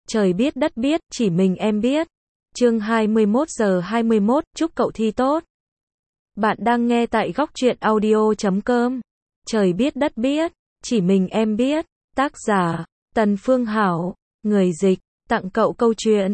Trời biết đất biết, chỉ mình em biết. Chương 21:21, chúc cậu thi tốt. Bạn đang nghe tại góc truyện audio.com. Trời biết đất biết, chỉ mình em biết. Tác giả, Tần Phương Hảo. Người dịch, tặng cậu câu chuyện.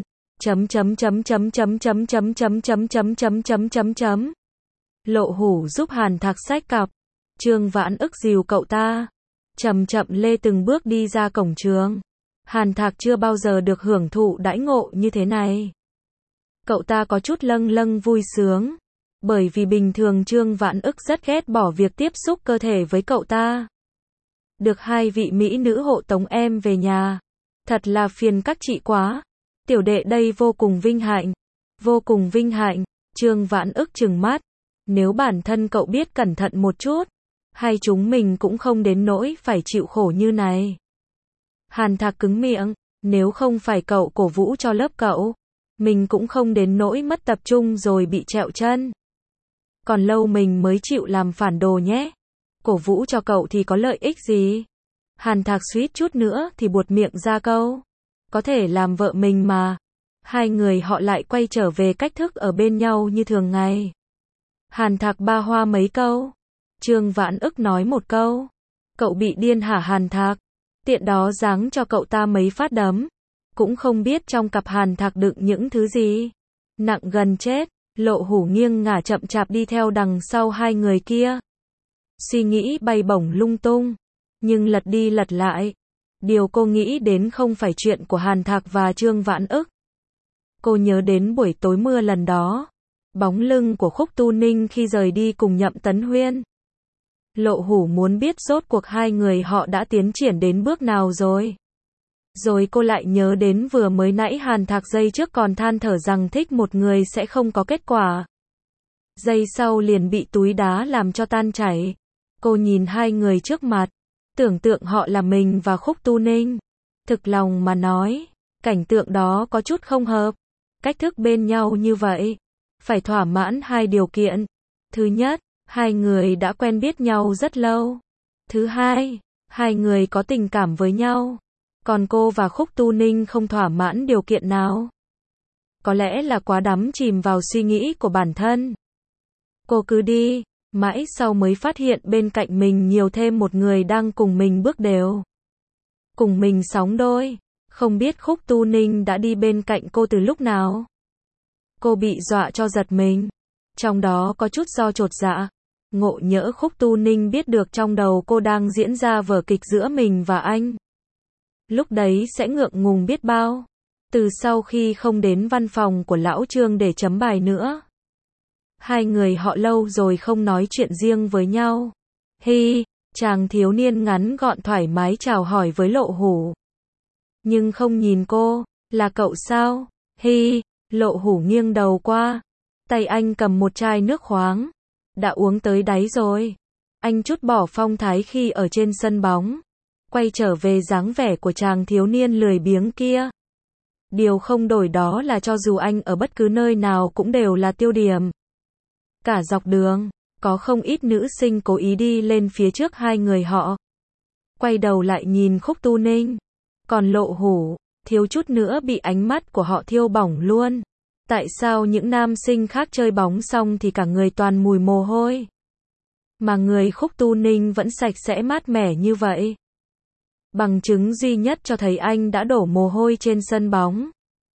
Lộ Hủ giúp Hàn Thạc xách cặp. Trương Vãn ức dìu cậu ta. Chậm chậm lê từng bước đi ra cổng trường. Hàn Thạc chưa bao giờ được hưởng thụ đãi ngộ như thế này. Cậu ta có chút lâng lâng vui sướng. Bởi vì bình thường Trương Vãn ức rất ghét bỏ việc tiếp xúc cơ thể với cậu ta. Được hai vị mỹ nữ hộ tống em về nhà. Thật là phiền các chị quá. Tiểu đệ đây vô cùng vinh hạnh. Vô cùng vinh hạnh. Trương Vãn ức trừng mắt. Nếu bản thân cậu biết cẩn thận một chút, hay chúng mình cũng không đến nỗi phải chịu khổ như này. Hàn Thạc cứng miệng. Nếu không phải cậu cổ vũ cho lớp cậu, mình cũng không đến nỗi mất tập trung rồi bị trẹo chân. Còn lâu mình mới chịu làm phản đồ nhé. Cổ vũ cho cậu thì có lợi ích gì? Hàn Thạc suýt chút nữa thì buột miệng ra câu. Có thể làm vợ mình mà. Hai người họ lại quay trở về cách thức ở bên nhau như thường ngày. Hàn Thạc ba hoa mấy câu. Trương Vãn ức nói một câu. Cậu bị điên hả Hàn Thạc? Tiện đó giáng cho cậu ta mấy phát đấm. Cũng không biết trong cặp Hàn Thạc đựng những thứ gì. Nặng gần chết. Lộ Hủ nghiêng ngả chậm chạp đi theo đằng sau hai người kia. Suy nghĩ bay bổng lung tung. Nhưng lật đi lật lại. Điều cô nghĩ đến không phải chuyện của Hàn Thạc và Trương Vãn ức. Cô nhớ đến buổi tối mưa lần đó. Bóng lưng của Khúc Tu Ninh khi rời đi cùng Nhậm Tấn Huyên. Lộ Hủ muốn biết rốt cuộc hai người họ đã tiến triển đến bước nào rồi. Rồi cô lại nhớ đến vừa mới nãy Hàn Thạc giây trước còn than thở rằng thích một người sẽ không có kết quả. Giây sau liền bị túi đá làm cho tan chảy. Cô nhìn hai người trước mặt. Tưởng tượng họ là mình và Khúc Tu Ninh. Thực lòng mà nói, cảnh tượng đó có chút không hợp. Cách thức bên nhau như vậy, phải thỏa mãn hai điều kiện. Thứ nhất, hai người đã quen biết nhau rất lâu. Thứ hai, hai người có tình cảm với nhau. Còn cô và Khúc Tu Ninh không thỏa mãn điều kiện nào. Có lẽ là quá đắm chìm vào suy nghĩ của bản thân. Cô cứ đi, mãi sau mới phát hiện bên cạnh mình nhiều thêm một người đang cùng mình bước đều. Cùng mình sóng đôi. Không biết Khúc Tu Ninh đã đi bên cạnh cô từ lúc nào. Cô bị dọa cho giật mình. Trong đó có chút do chột dạ. Ngộ nhỡ Khúc Tu Ninh biết được trong đầu cô đang diễn ra vở kịch giữa mình và anh. Lúc đấy sẽ ngượng ngùng biết bao. Từ sau khi không đến văn phòng của lão Trương để chấm bài nữa. Hai người họ lâu rồi không nói chuyện riêng với nhau. Hi, chàng thiếu niên ngắn gọn thoải mái chào hỏi với Lộ Hủ. Nhưng không nhìn cô, là cậu sao? Hi, Lộ Hủ nghiêng đầu qua. Tay anh cầm một chai nước khoáng. Đã uống tới đáy rồi. Anh trút bỏ phong thái khi ở trên sân bóng. Quay trở về dáng vẻ của chàng thiếu niên lười biếng kia. Điều không đổi đó là cho dù anh ở bất cứ nơi nào cũng đều là tiêu điểm. Cả dọc đường, có không ít nữ sinh cố ý đi lên phía trước hai người họ. Quay đầu lại nhìn Khúc Tu Ninh. Còn Lộ Hủ, thiếu chút nữa bị ánh mắt của họ thiêu bỏng luôn. Tại sao những nam sinh khác chơi bóng xong thì cả người toàn mùi mồ hôi. Mà người Khúc Tu Ninh vẫn sạch sẽ mát mẻ như vậy. Bằng chứng duy nhất cho thấy anh đã đổ mồ hôi trên sân bóng.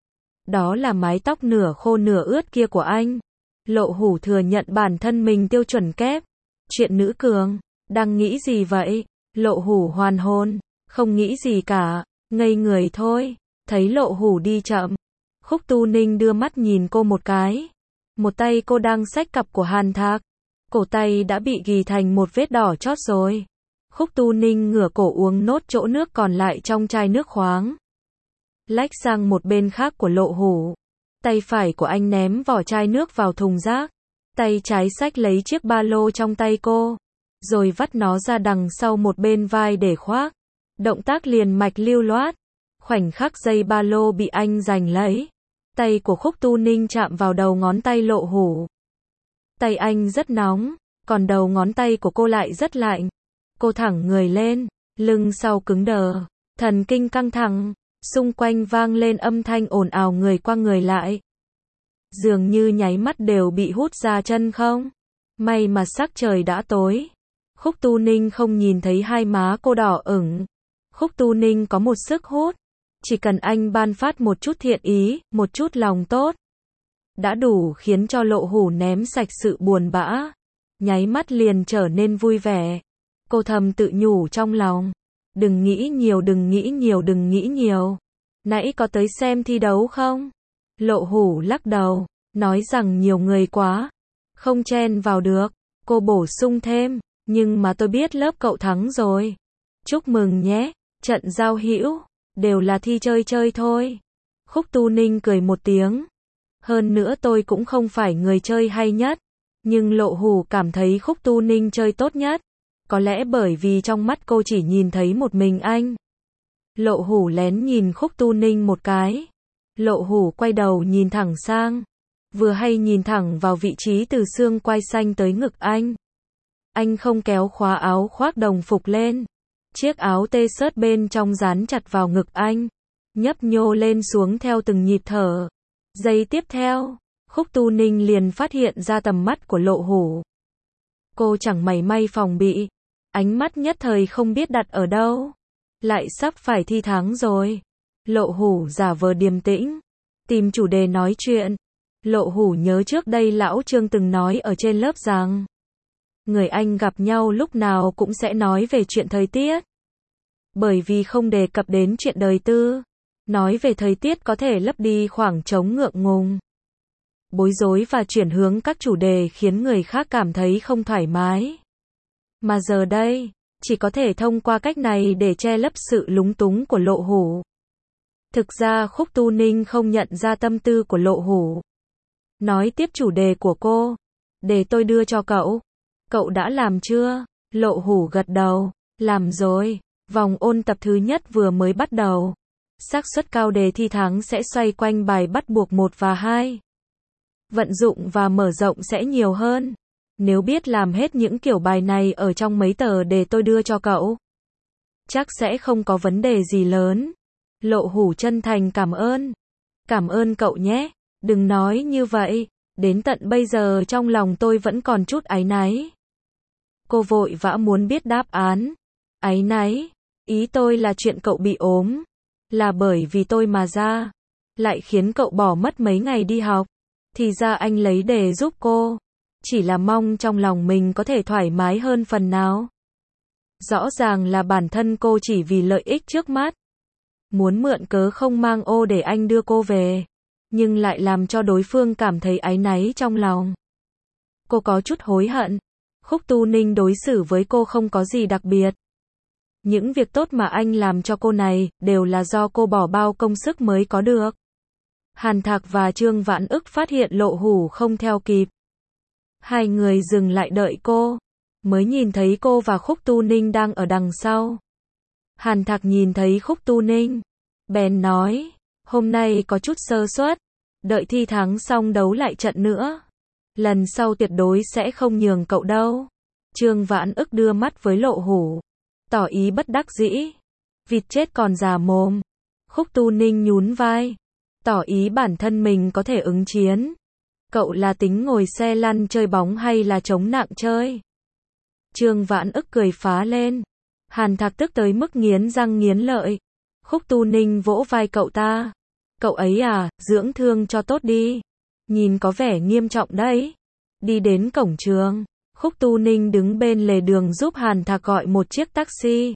Đó là mái tóc nửa khô nửa ướt kia của anh. Lộ Hủ thừa nhận bản thân mình tiêu chuẩn kép. Chuyện nữ cường, đang nghĩ gì vậy? Lộ Hủ hoàn hồn, không nghĩ gì cả, ngây người thôi. Thấy Lộ Hủ đi chậm. Khúc Tu Ninh đưa mắt nhìn cô một cái. Một tay cô đang xách cặp của Hàn Thạc. Cổ tay đã bị ghì thành một vết đỏ chót rồi. Khúc Tu Ninh ngửa cổ uống nốt chỗ nước còn lại trong chai nước khoáng. Lách sang một bên khác của Lộ Hủ. Tay phải của anh ném vỏ chai nước vào thùng rác. Tay trái xách lấy chiếc ba lô trong tay cô. Rồi vắt nó ra đằng sau một bên vai để khoác. Động tác liền mạch lưu loát. Khoảnh khắc dây ba lô bị anh giành lấy. Tay của Khúc Tu Ninh chạm vào đầu ngón tay Lộ Hủ. Tay anh rất nóng, còn đầu ngón tay của cô lại rất lạnh. Cô thẳng người lên, lưng sau cứng đờ, thần kinh căng thẳng. Xung quanh vang lên âm thanh ồn ào người qua người lại. Dường như nháy mắt đều bị hút ra chân không. May mà sắc trời đã tối. Khúc Tu Ninh không nhìn thấy hai má cô đỏ ửng. Khúc Tu Ninh có một sức hút. Chỉ cần anh ban phát một chút thiện ý, một chút lòng tốt, đã đủ khiến cho Lộ Hủ ném sạch sự buồn bã. Nháy mắt liền trở nên vui vẻ. Cô thầm tự nhủ trong lòng. Đừng nghĩ nhiều, đừng nghĩ nhiều, đừng nghĩ nhiều. Nãy có tới xem thi đấu không? Lộ Hủ lắc đầu, nói rằng nhiều người quá, không chen vào được. Cô bổ sung thêm, nhưng mà tôi biết lớp cậu thắng rồi. Chúc mừng nhé, trận giao hữu, đều là thi chơi chơi thôi. Khúc Tu Ninh cười một tiếng. Hơn nữa tôi cũng không phải người chơi hay nhất. Nhưng Lộ Hủ cảm thấy Khúc Tu Ninh chơi tốt nhất. Có lẽ bởi vì trong mắt cô chỉ nhìn thấy một mình anh. Lộ Hủ lén nhìn Khúc Tu Ninh một cái. Lộ Hủ quay đầu nhìn thẳng sang. Vừa hay nhìn thẳng vào vị trí từ xương quai xanh tới ngực anh. Anh không kéo khóa áo khoác đồng phục lên. Chiếc áo t-shirt bên trong dán chặt vào ngực anh. Nhấp nhô lên xuống theo từng nhịp thở. Giây tiếp theo, Khúc Tu Ninh liền phát hiện ra tầm mắt của Lộ Hủ. Cô chẳng mảy may phòng bị. Ánh mắt nhất thời không biết đặt ở đâu. Lại sắp phải thi thắng rồi. Lộ Hủ giả vờ điềm tĩnh. Tìm chủ đề nói chuyện. Lộ Hủ nhớ trước đây lão Trương từng nói ở trên lớp rằng người Anh gặp nhau lúc nào cũng sẽ nói về chuyện thời tiết. Bởi vì không đề cập đến chuyện đời tư. Nói về thời tiết có thể lấp đi khoảng trống ngượng ngùng, bối rối và chuyển hướng các chủ đề khiến người khác cảm thấy không thoải mái. Mà giờ đây, chỉ có thể thông qua cách này để che lấp sự lúng túng của Lộ Hủ. Thực ra Khúc Tu Ninh không nhận ra tâm tư của Lộ Hủ. Nói tiếp chủ đề của cô. Để tôi đưa cho cậu. Cậu đã làm chưa? Lộ Hủ gật đầu. Làm rồi. Vòng ôn tập thứ nhất vừa mới bắt đầu. Xác suất cao đề thi thắng sẽ xoay quanh bài bắt buộc 1 và 2. Vận dụng và mở rộng sẽ nhiều hơn. Nếu biết làm hết những kiểu bài này ở trong mấy tờ đề tôi đưa cho cậu, chắc sẽ không có vấn đề gì lớn. Lộ Hủ chân thành cảm ơn. Cảm ơn cậu nhé. Đừng nói như vậy. Đến tận bây giờ trong lòng tôi vẫn còn chút áy náy. Cô vội vã muốn biết đáp án. Áy náy? Ý tôi là chuyện cậu bị ốm. Là bởi vì tôi mà ra. Lại khiến cậu bỏ mất mấy ngày đi học. Thì ra anh lấy đề giúp cô. Chỉ là mong trong lòng mình có thể thoải mái hơn phần nào. Rõ ràng là bản thân cô chỉ vì lợi ích trước mắt. Muốn mượn cớ không mang ô để anh đưa cô về. Nhưng lại làm cho đối phương cảm thấy áy náy trong lòng. Cô có chút hối hận. Khúc Tu Ninh đối xử với cô không có gì đặc biệt. Những việc tốt mà anh làm cho cô này, đều là do cô bỏ bao công sức mới có được. Hàn Thạc và Trương Vãn Ức phát hiện Lộ Hủ không theo kịp. Hai người dừng lại đợi cô. Mới nhìn thấy cô và Khúc Tu Ninh đang ở đằng sau. Hàn Thạc nhìn thấy Khúc Tu Ninh. Bèn nói, hôm nay có chút sơ suất. Đợi thi thắng xong đấu lại trận nữa. Lần sau tuyệt đối sẽ không nhường cậu đâu. Trương Vãn Ức đưa mắt với Lộ Hủ. Tỏ ý bất đắc dĩ. Vịt chết còn già mồm. Khúc Tu Ninh nhún vai. Tỏ ý bản thân mình có thể ứng chiến. Cậu là tính ngồi xe lăn chơi bóng hay là chống nặng chơi? Trương Vãn Ức cười phá lên. Hàn Thạc tức tới mức nghiến răng nghiến lợi. Khúc Tu Ninh vỗ vai cậu ta. Cậu ấy à, dưỡng thương cho tốt đi. Nhìn có vẻ nghiêm trọng đấy. Đi đến cổng trường. Khúc Tu Ninh đứng bên lề đường giúp Hàn Thạc gọi một chiếc taxi.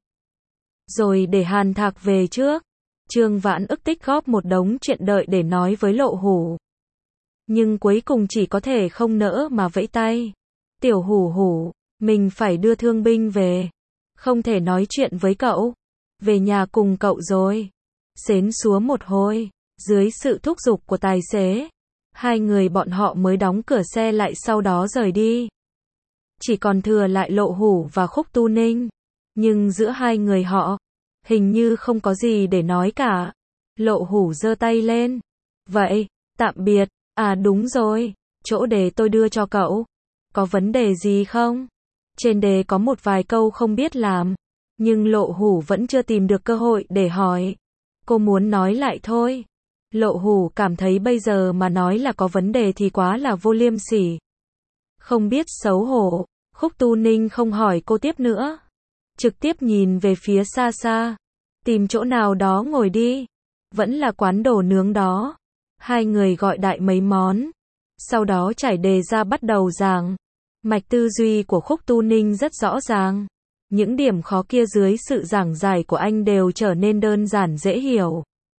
Rồi để Hàn Thạc về trước. Trương Vãn Ức tích góp một đống chuyện đợi để nói với Lộ Hủ. Nhưng cuối cùng chỉ có thể không nỡ mà vẫy tay. Tiểu Hủ Hủ, mình phải đưa thương binh về. Không thể nói chuyện với cậu. Về nhà cùng cậu rồi. Xến xúa một hồi. Dưới sự thúc giục của tài xế. Hai người bọn họ mới đóng cửa xe lại sau đó rời đi. Chỉ còn thừa lại Lộ Hủ và Khúc Tu Ninh. Nhưng giữa hai người họ, hình như không có gì để nói cả. Lộ Hủ giơ tay lên. Vậy, tạm biệt. À đúng rồi, chỗ đề tôi đưa cho cậu. Có vấn đề gì không? Trên đề có một vài câu không biết làm. Nhưng Lộ Hủ vẫn chưa tìm được cơ hội để hỏi. Cô muốn nói lại thôi. Lộ Hủ cảm thấy bây giờ mà nói là có vấn đề thì quá là vô liêm sỉ. Không biết xấu hổ, Khúc Tu Ninh không hỏi cô tiếp nữa. Trực tiếp nhìn về phía xa xa. Tìm chỗ nào đó ngồi đi. Vẫn là quán đồ nướng đó. Hai người gọi đại mấy món. Sau đó trải đề ra bắt đầu giảng. Mạch tư duy của Khúc Tu Ninh rất rõ ràng. Những điểm khó kia dưới sự giảng giải của anh đều trở nên đơn giản dễ hiểu.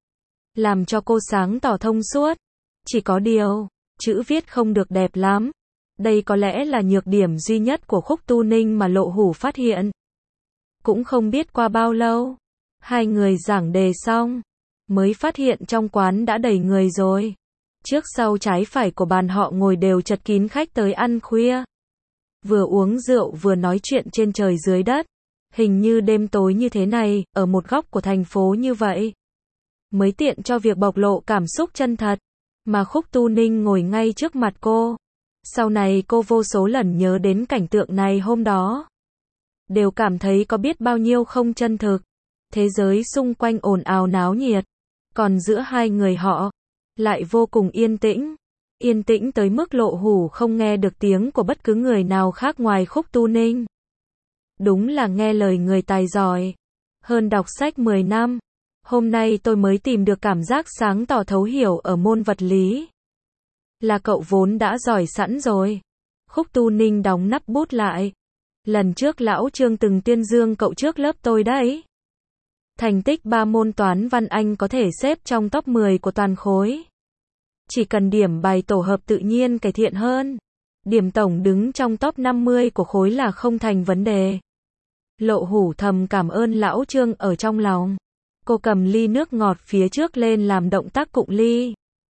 Làm cho cô sáng tỏ thông suốt. Chỉ có điều, chữ viết không được đẹp lắm. Đây có lẽ là nhược điểm duy nhất của Khúc Tu Ninh mà Lộ Hủ phát hiện. Cũng không biết qua bao lâu, hai người giảng đề xong, mới phát hiện trong quán đã đầy người rồi. Trước sau trái phải của bàn họ ngồi đều chật kín khách tới ăn khuya. Vừa uống rượu vừa nói chuyện trên trời dưới đất. Hình như đêm tối như thế này, ở một góc của thành phố như vậy, mới tiện cho việc bộc lộ cảm xúc chân thật. Mà Khúc Tu Ninh ngồi ngay trước mặt cô. Sau này cô vô số lần nhớ đến cảnh tượng này hôm đó. Đều cảm thấy có biết bao nhiêu không chân thực. Thế giới xung quanh ồn ào náo nhiệt. Còn giữa hai người họ, lại vô cùng yên tĩnh. Yên tĩnh tới mức Lộ Hủ không nghe được tiếng của bất cứ người nào khác ngoài Khúc Tu Ninh. Đúng là nghe lời người tài giỏi. Hơn đọc sách 10 năm. Hôm nay tôi mới tìm được cảm giác sáng tỏ thấu hiểu ở môn vật lý. Là cậu vốn đã giỏi sẵn rồi. Khúc Tu Ninh đóng nắp bút lại. Lần trước lão Trương từng tuyên dương cậu trước lớp tôi đấy. Thành tích 3 môn toán văn Anh có thể xếp trong top 10 của toàn khối. Chỉ cần điểm bài tổ hợp tự nhiên cải thiện hơn. Điểm tổng đứng trong top 50 của khối là không thành vấn đề. Lộ Hủ thầm cảm ơn lão Trương ở trong lòng. Cô cầm ly nước ngọt phía trước lên làm động tác cụng ly.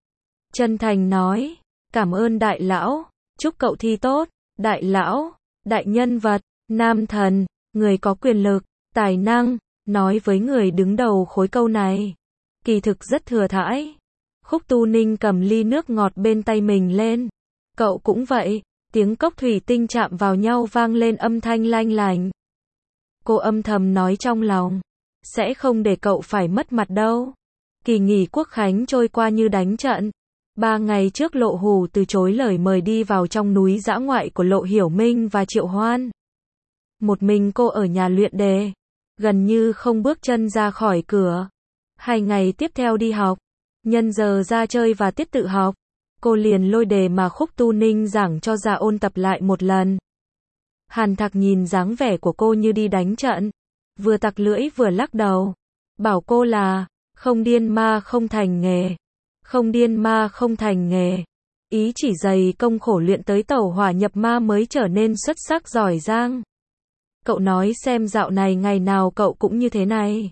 Chân thành nói, cảm ơn đại lão, chúc cậu thi tốt. Đại lão, đại nhân vật, nam thần, người có quyền lực, tài năng, nói với người đứng đầu khối câu này. Kỳ thực rất thừa thãi. Khúc Tu Ninh cầm ly nước ngọt bên tay mình lên. Cậu cũng vậy, tiếng cốc thủy tinh chạm vào nhau vang lên âm thanh lanh lành. Cô âm thầm nói trong lòng, sẽ không để cậu phải mất mặt đâu. Kỳ nghỉ Quốc khánh trôi qua như đánh trận. 3 ngày trước Lộ Hủ từ chối lời mời đi vào trong núi dã ngoại của Lộ Hiểu Minh và Triệu Hoan. Một mình cô ở nhà luyện đề, gần như không bước chân ra khỏi cửa. 2 ngày tiếp theo đi học, nhân giờ ra chơi và tiết tự học, cô liền lôi đề mà Khúc Tu Ninh giảng cho ra ôn tập lại một lần. Hàn Thạc nhìn dáng vẻ của cô như đi đánh trận, vừa tặc lưỡi vừa lắc đầu, bảo cô là không điên ma không thành nghề. Không điên ma không thành nghề. Ý chỉ dày công khổ luyện tới tẩu hỏa nhập ma mới trở nên xuất sắc giỏi giang. Cậu nói xem dạo này ngày nào cậu cũng như thế này.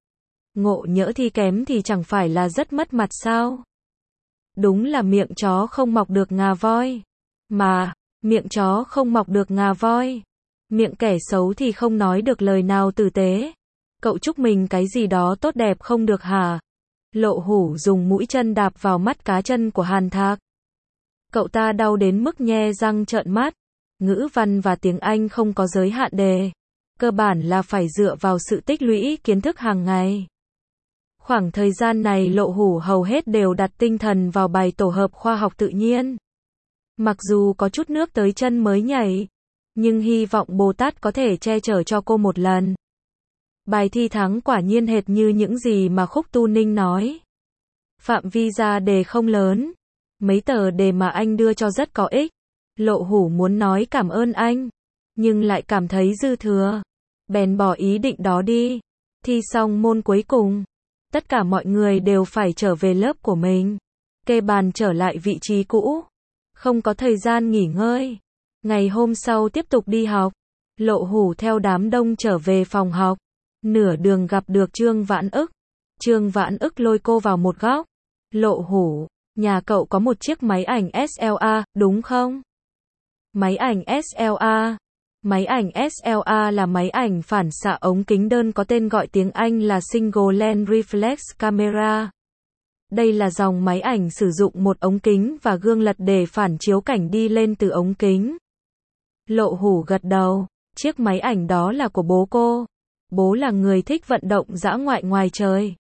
Ngộ nhỡ thi kém thì chẳng phải là rất mất mặt sao? Đúng là miệng chó không mọc được ngà voi. Mà, miệng chó không mọc được ngà voi. Miệng kẻ xấu thì không nói được lời nào tử tế. Cậu chúc mình cái gì đó tốt đẹp không được hả? Lộ Hủ dùng mũi chân đạp vào mắt cá chân của Hàn Thạc. Cậu ta đau đến mức nhe răng trợn mắt. Ngữ văn và tiếng Anh không có giới hạn đề. Cơ bản là phải dựa vào sự tích lũy kiến thức hàng ngày. Khoảng thời gian này Lộ Hủ hầu hết đều đặt tinh thần vào bài tổ hợp khoa học tự nhiên. Mặc dù có chút nước tới chân mới nhảy, nhưng hy vọng Bồ Tát có thể che chở cho cô một lần. Bài thi thắng quả nhiên hệt như những gì mà Khúc Tu Ninh nói. Phạm vi ra đề không lớn. Mấy tờ đề mà anh đưa cho rất có ích. Lộ Hủ muốn nói cảm ơn anh, nhưng lại cảm thấy dư thừa. Bèn bỏ ý định đó đi. Thi xong môn cuối cùng, tất cả mọi người đều phải trở về lớp của mình. Kê bàn trở lại vị trí cũ. Không có thời gian nghỉ ngơi. Ngày hôm sau tiếp tục đi học. Lộ Hủ theo đám đông trở về phòng học. Nửa đường gặp được Trương Vãn Ức. Trương Vãn Ức lôi cô vào một góc. Lộ Hủ, nhà cậu có một chiếc máy ảnh SLA, đúng không? Máy ảnh SLA. Máy ảnh SLA là máy ảnh phản xạ ống kính đơn có tên gọi tiếng Anh là Single Lens Reflex Camera. Đây là dòng máy ảnh sử dụng một ống kính và gương lật để phản chiếu cảnh đi lên từ ống kính. Lộ Hủ gật đầu, chiếc máy ảnh đó là của bố cô. Bố là người thích vận động dã ngoại ngoài trời.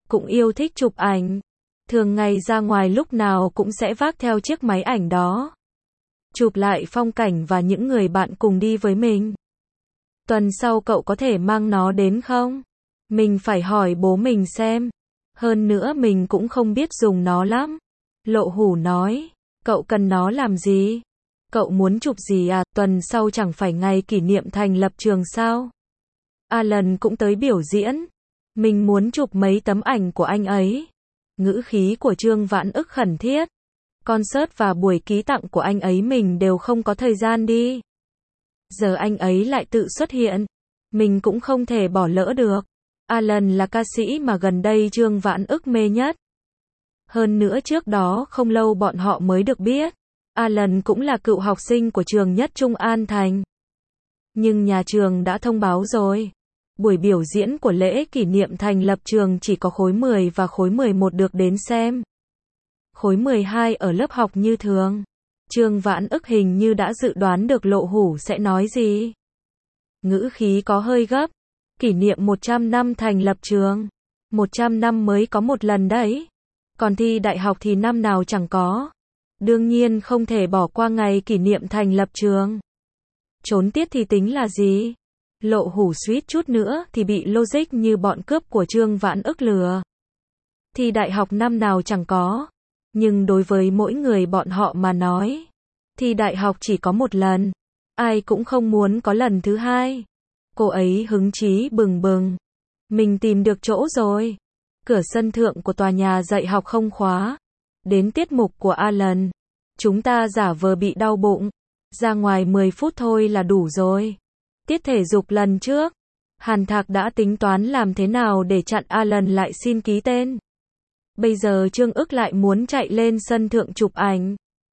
cũng yêu thích chụp ảnh. Thường ngày ra ngoài lúc nào cũng sẽ vác theo chiếc máy ảnh đó. Chụp lại phong cảnh và những người bạn cùng đi với mình. Tuần sau cậu có thể mang nó đến không? Mình phải hỏi bố mình xem. Hơn nữa mình cũng không biết dùng nó lắm. Lộ Hủ nói, cậu cần nó làm gì? Cậu muốn chụp gì à? Tuần sau chẳng phải ngày kỷ niệm thành lập trường sao? Alan cũng tới biểu diễn. Mình muốn chụp mấy tấm ảnh của anh ấy. Ngữ khí của Trương Vãn Ức khẩn thiết. Concert và buổi ký tặng của anh ấy mình đều không có thời gian đi. Giờ anh ấy lại tự xuất hiện. Mình cũng không thể bỏ lỡ được. Alan là ca sĩ mà gần đây Trương Vãn Ức mê nhất. Hơn nữa trước đó không lâu bọn họ mới được biết. Alan cũng là cựu học sinh của trường Nhất Trung An Thành. Nhưng nhà trường đã thông báo rồi. Buổi biểu diễn của lễ kỷ niệm thành lập trường chỉ có khối 10 và khối 11 được đến xem. Khối 12 ở lớp học như thường. Trương Vãn Ức hình như đã dự đoán được Lộ Hủ sẽ nói gì. Ngữ khí có hơi gấp. Kỷ niệm 100 năm thành lập trường. 100 năm mới có một lần đấy. Còn thi đại học thì năm nào chẳng có. Đương nhiên không thể bỏ qua ngày kỷ niệm thành lập trường. Trốn tiết thì tính là gì? Lộ Hủ suýt chút nữa thì bị logic như bọn cướp của Trương Vãn Ức lừa. Thi đại học năm nào chẳng có. Nhưng đối với mỗi người bọn họ mà nói, thi đại học chỉ có một lần. Ai cũng không muốn có lần thứ hai. Cô ấy hứng chí bừng bừng. Mình tìm được chỗ rồi. Cửa sân thượng của tòa nhà dạy học không khóa. Đến tiết mục của Alan. Chúng ta giả vờ bị đau bụng. Ra ngoài 10 phút thôi là đủ rồi. Tiết thể dục lần trước, Hàn Thạc đã tính toán làm thế nào để chặn Alan lại xin ký tên. Bây giờ Trương Ức lại muốn chạy lên sân thượng chụp ảnh.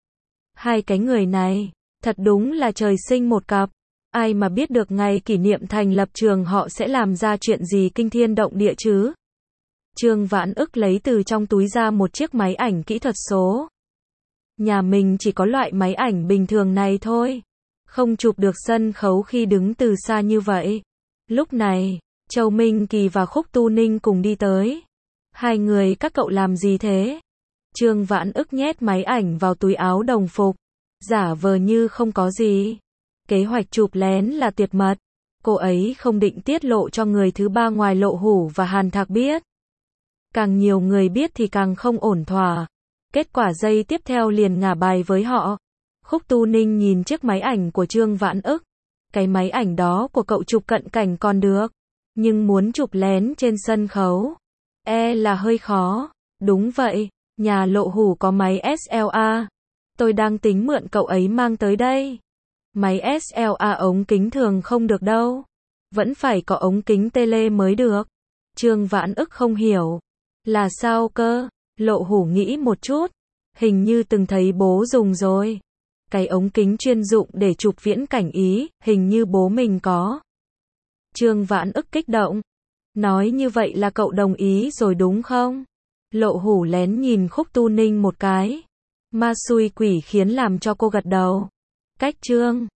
Hai cái người này, thật đúng là trời sinh một cặp. Ai mà biết được ngày kỷ niệm thành lập trường họ sẽ làm ra chuyện gì kinh thiên động địa chứ. Trương Vãn Ức lấy từ trong túi ra một chiếc máy ảnh kỹ thuật số. Nhà mình chỉ có loại máy ảnh bình thường này thôi. Không chụp được sân khấu khi đứng từ xa như vậy. Lúc này, Châu Minh Kỳ và Khúc Tu Ninh cùng đi tới. Hai người các cậu làm gì thế? Trương Vãn Ức nhét máy ảnh vào túi áo đồng phục. Giả vờ như không có gì. Kế hoạch chụp lén là tuyệt mật. Cô ấy không định tiết lộ cho người thứ ba ngoài Lộ Hủ và Hàn Thạc biết. Càng nhiều người biết thì càng không ổn thỏa. Kết quả giây tiếp theo liền ngả bài với họ. Khúc Tu Ninh nhìn chiếc máy ảnh của Trương Vãn Ức. Cái máy ảnh đó của cậu chụp cận cảnh còn được. Nhưng muốn chụp lén trên sân khấu, là hơi khó. Đúng vậy, nhà Lộ Hủ có máy SLA. Tôi đang tính mượn cậu ấy mang tới đây. Máy SLA ống kính thường không được đâu. Vẫn phải có ống kính tele mới được. Trương Vãn Ức không hiểu. Là sao cơ? Lộ Hủ nghĩ một chút. Hình như từng thấy bố dùng rồi. Cái ống kính chuyên dụng để chụp viễn cảnh Ý, hình như bố mình có. Trương Vãn Ức kích động. Nói như vậy là cậu đồng ý rồi đúng không? Lộ Hủ lén nhìn Khúc Tu Ninh một cái. Ma xui quỷ khiến làm cho cô gật đầu. Cách Trương